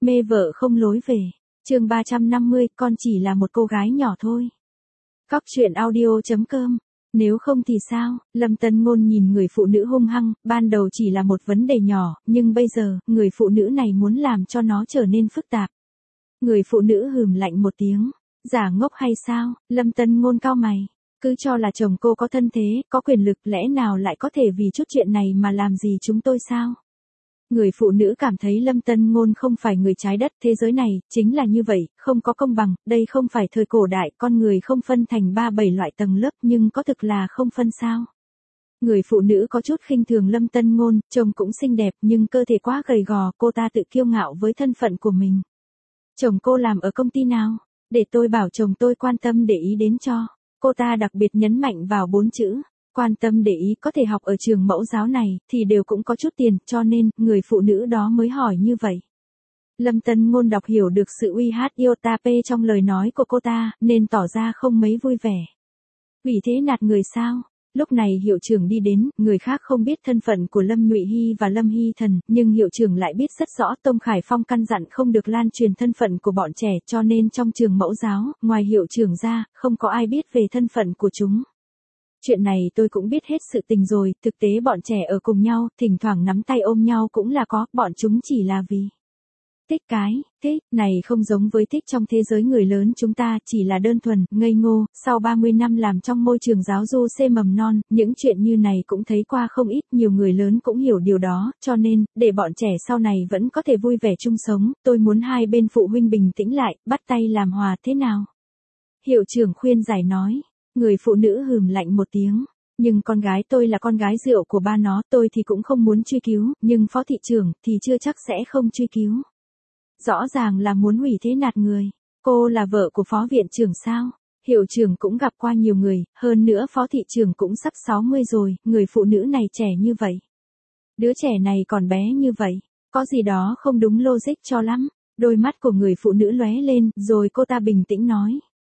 Mê vợ không lối về. Chương 350, con chỉ là một cô gái nhỏ thôi. Cóc truyện audio.com. Nếu không thì sao? Lâm Tân Ngôn nhìn người phụ nữ hung hăng, ban đầu chỉ là một vấn đề nhỏ, nhưng bây giờ, người phụ nữ này muốn làm cho nó trở nên phức tạp. Người phụ nữ hừm lạnh một tiếng. Giả ngốc hay sao? Lâm Tân Ngôn cau mày. Cứ cho là chồng cô có thân thế, có quyền lực, lẽ nào lại có thể vì chút chuyện này mà làm gì chúng tôi sao? Người phụ nữ cảm thấy Lâm Tân Ngôn không phải người trái đất, thế giới này, chính là như vậy, không có công bằng, đây không phải thời cổ đại, con người không phân thành 3-7 loại tầng lớp nhưng có thực là không phân sao. Người phụ nữ có chút khinh thường Lâm Tân Ngôn, chồng cũng xinh đẹp nhưng cơ thể quá gầy gò, cô ta tự kiêu ngạo với thân phận của mình. Chồng cô làm ở công ty nào? Để tôi bảo chồng tôi quan tâm để ý đến cho. Cô ta đặc biệt nhấn mạnh vào 4 chữ. Quan tâm để ý, có thể học ở trường mẫu giáo này, thì đều cũng có chút tiền, cho nên, người phụ nữ đó mới hỏi như vậy. Lâm Tân Ngôn đọc hiểu được sự uy hát iota p trong lời nói của cô ta, nên tỏ ra không mấy vui vẻ. Vì thế nạt người sao? Lúc này hiệu trưởng đi đến, người khác không biết thân phận của Lâm Nhụy Hy và Lâm Hy Thần, nhưng hiệu trưởng lại biết rất rõ Tông Khải Phong căn dặn không được lan truyền thân phận của bọn trẻ, cho nên trong trường mẫu giáo, ngoài hiệu trưởng ra, không có ai biết về thân phận của chúng. Chuyện này tôi cũng biết hết sự tình rồi, thực tế bọn trẻ ở cùng nhau, thỉnh thoảng nắm tay ôm nhau cũng là có, bọn chúng chỉ là vì thích này không giống với thích trong thế giới người lớn chúng ta, chỉ là đơn thuần, ngây ngô, sau 30 năm làm trong môi trường giáo du C mầm non, những chuyện như này cũng thấy qua không ít, nhiều người lớn cũng hiểu điều đó, cho nên, để bọn trẻ sau này vẫn có thể vui vẻ chung sống, tôi muốn hai bên phụ huynh bình tĩnh lại, bắt tay làm hòa thế nào? Hiệu trưởng khuyên giải nói. Người phụ nữ hừm lạnh một tiếng. Nhưng con gái tôi là con gái rượu của ba nó, tôi thì cũng không muốn truy cứu, nhưng phó thị trưởng thì chưa chắc sẽ không truy cứu. Rõ ràng là muốn hủy thế nạt người. Cô là vợ của phó viện trưởng sao? Hiệu trưởng cũng gặp qua nhiều người, hơn nữa phó thị trưởng cũng sắp 60 rồi, người phụ nữ này trẻ như vậy. Đứa trẻ này còn bé như vậy, có gì đó không đúng logic cho lắm. Đôi mắt của người phụ nữ lóe lên, rồi cô ta bình tĩnh nói.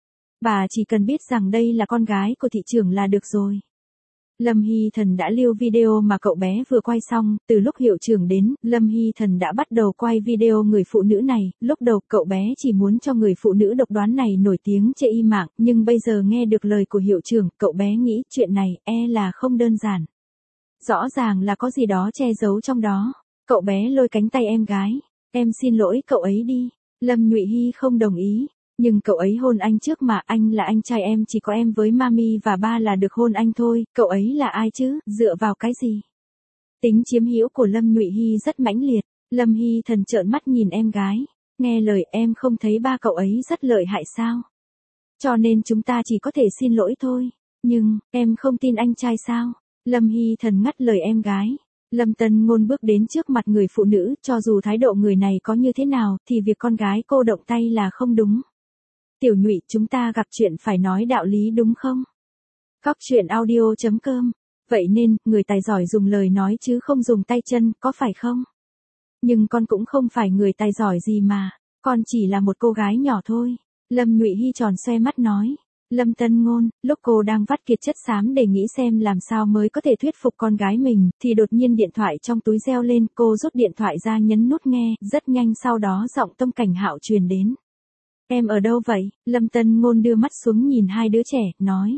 Bà chỉ cần biết rằng đây là con gái của thị trưởng là được rồi. Lâm Hy Thần đã lưu video mà cậu bé vừa quay xong, từ lúc hiệu trưởng đến, Lâm Hy Thần đã bắt đầu quay video người phụ nữ này, lúc đầu cậu bé chỉ muốn cho người phụ nữ độc đoán này nổi tiếng trên y mạng, nhưng bây giờ nghe được lời của hiệu trưởng, cậu bé nghĩ chuyện này là không đơn giản. Rõ ràng là có gì đó che giấu trong đó. Cậu bé lôi cánh tay em gái, em xin lỗi cậu ấy đi. Lâm Nhụy Hy không đồng ý. Nhưng cậu ấy hôn anh trước mà, anh là anh trai em, chỉ có em với mami và ba là được hôn anh thôi, cậu ấy là ai chứ, dựa vào cái gì? Tính chiếm hữu của Lâm Nhụy Hy rất mãnh liệt, Lâm Hy Thần trợn mắt nhìn em gái, nghe lời em không thấy ba cậu ấy rất lợi hại sao? Cho nên chúng ta chỉ có thể xin lỗi thôi, nhưng, em không tin anh trai sao? Lâm Hy Thần ngắt lời em gái. Lâm Tân Ngôn bước đến trước mặt người phụ nữ, cho dù thái độ người này có như thế nào, thì việc con gái cô động tay là không đúng. Tiểu Nhụy, chúng ta gặp chuyện phải nói đạo lý đúng không? Cóc truyện audio.com. Vậy nên, người tài giỏi dùng lời nói chứ không dùng tay chân, có phải không? Nhưng con cũng không phải người tài giỏi gì mà, con chỉ là một cô gái nhỏ thôi. Lâm Nhụy Hy tròn xoe mắt nói. Lâm Tân Ngôn, lúc cô đang vắt kiệt chất xám để nghĩ xem làm sao mới có thể thuyết phục con gái mình, thì đột nhiên điện thoại trong túi reo lên, cô rút điện thoại ra nhấn nút nghe, rất nhanh sau đó giọng Tông Cảnh Hạo truyền đến. Em ở đâu vậy? Lâm Tân Ngôn đưa mắt xuống nhìn hai đứa trẻ, nói.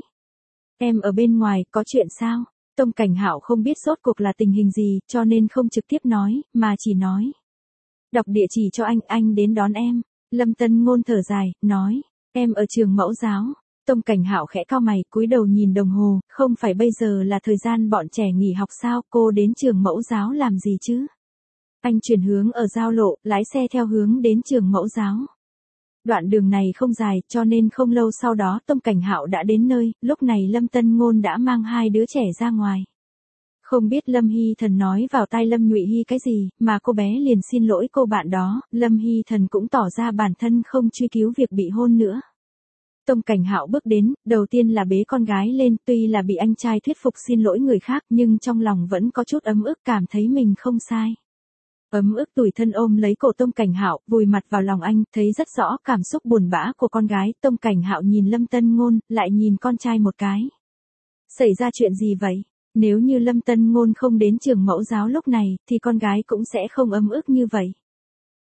Em ở bên ngoài, có chuyện sao? Tông Cảnh Hạo không biết rốt cuộc là tình hình gì, cho nên không trực tiếp nói, mà chỉ nói. Đọc địa chỉ cho anh đến đón em. Lâm Tân Ngôn thở dài, nói. Em ở trường mẫu giáo. Tông Cảnh Hạo khẽ cau mày, cúi đầu nhìn đồng hồ, không phải bây giờ là thời gian bọn trẻ nghỉ học sao, cô đến trường mẫu giáo làm gì chứ? Anh chuyển hướng ở giao lộ, lái xe theo hướng đến trường mẫu giáo. Đoạn đường này không dài, cho nên không lâu sau đó Tông Cảnh Hạo đã đến nơi, lúc này Lâm Tân Ngôn đã mang hai đứa trẻ ra ngoài. Không biết Lâm Hy Thần nói vào tai Lâm Nhụy Hy cái gì, mà cô bé liền xin lỗi cô bạn đó, Lâm Hy Thần cũng tỏ ra bản thân không truy cứu việc bị hôn nữa. Tông Cảnh Hạo bước đến, đầu tiên là bế con gái lên, tuy là bị anh trai thuyết phục xin lỗi người khác, nhưng trong lòng vẫn có chút ấm ức cảm thấy mình không sai. Ấm ức tủi thân ôm lấy cổ Tông Cảnh Hạo, vùi mặt vào lòng anh, thấy rất rõ cảm xúc buồn bã của con gái. Tông Cảnh Hạo nhìn Lâm Tân Ngôn, lại nhìn con trai một cái. Xảy ra chuyện gì vậy? Nếu như Lâm Tân Ngôn không đến trường mẫu giáo lúc này, thì con gái cũng sẽ không ấm ức như vậy.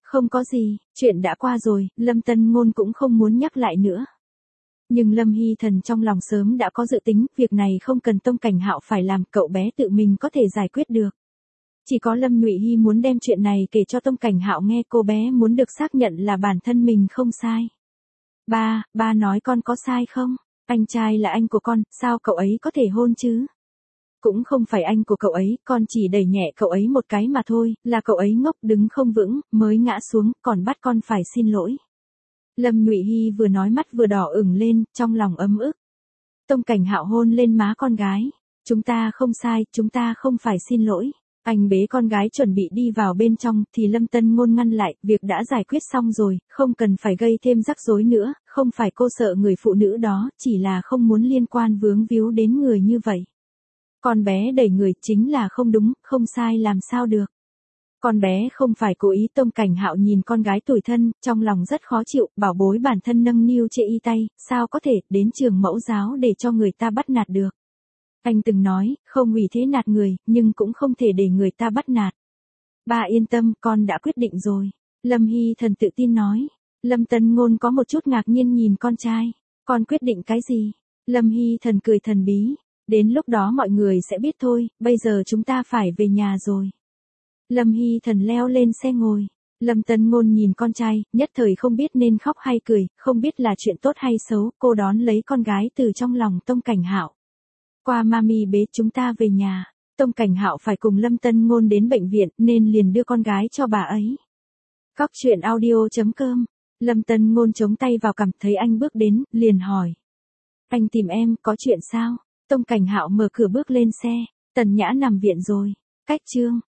Không có gì, chuyện đã qua rồi, Lâm Tân Ngôn cũng không muốn nhắc lại nữa. Nhưng Lâm Hy Thần trong lòng sớm đã có dự tính, việc này không cần Tông Cảnh Hạo phải làm, cậu bé tự mình có thể giải quyết được. Chỉ có Lâm Nhụy Hy muốn đem chuyện này kể cho Tông Cảnh Hạo nghe, cô bé muốn được xác nhận là bản thân mình không sai. Ba nói con có sai không? Anh trai là anh của con, sao cậu ấy có thể hôn chứ? Cũng không phải anh của cậu ấy, con chỉ đẩy nhẹ cậu ấy một cái mà thôi, là cậu ấy ngốc đứng không vững, mới ngã xuống, còn bắt con phải xin lỗi. Lâm Nhụy Hy vừa nói mắt vừa đỏ ửng lên, trong lòng ấm ức. Tông Cảnh Hạo hôn lên má con gái. Chúng ta không sai, chúng ta không phải xin lỗi. Anh bế con gái chuẩn bị đi vào bên trong, thì Lâm Tân Ngôn ngăn lại, việc đã giải quyết xong rồi, không cần phải gây thêm rắc rối nữa, không phải cô sợ người phụ nữ đó, chỉ là không muốn liên quan vướng víu đến người như vậy. Con bé đẩy người chính là không đúng, không sai làm sao được. Con bé không phải cố ý. Tông Cảnh Hạo nhìn con gái tủi thân, trong lòng rất khó chịu, bảo bối bản thân nâng niu chê y tay, sao có thể đến trường mẫu giáo để cho người ta bắt nạt được. Anh từng nói, không vì thế nạt người, nhưng cũng không thể để người ta bắt nạt. Ba yên tâm, con đã quyết định rồi. Lâm Hy Thần tự tin nói. Lâm Tân Ngôn có một chút ngạc nhiên nhìn con trai. Con quyết định cái gì? Lâm Hy Thần cười thần bí. Đến lúc đó mọi người sẽ biết thôi, bây giờ chúng ta phải về nhà rồi. Lâm Hy Thần leo lên xe ngồi. Lâm Tân Ngôn nhìn con trai, nhất thời không biết nên khóc hay cười, không biết là chuyện tốt hay xấu, cô đón lấy con gái từ trong lòng Tông Cảnh Hạo. Qua mami bế chúng ta về nhà. Tông Cảnh Hạo phải cùng Lâm Tân Ngôn đến bệnh viện nên liền đưa con gái cho bà ấy. Cóc truyện audio.com. Lâm Tân Ngôn chống tay vào cằm, thấy anh bước đến, liền hỏi. Anh tìm em, có chuyện sao? Tông Cảnh Hạo mở cửa bước lên xe. Tần Nhã nằm viện rồi. Cách chương.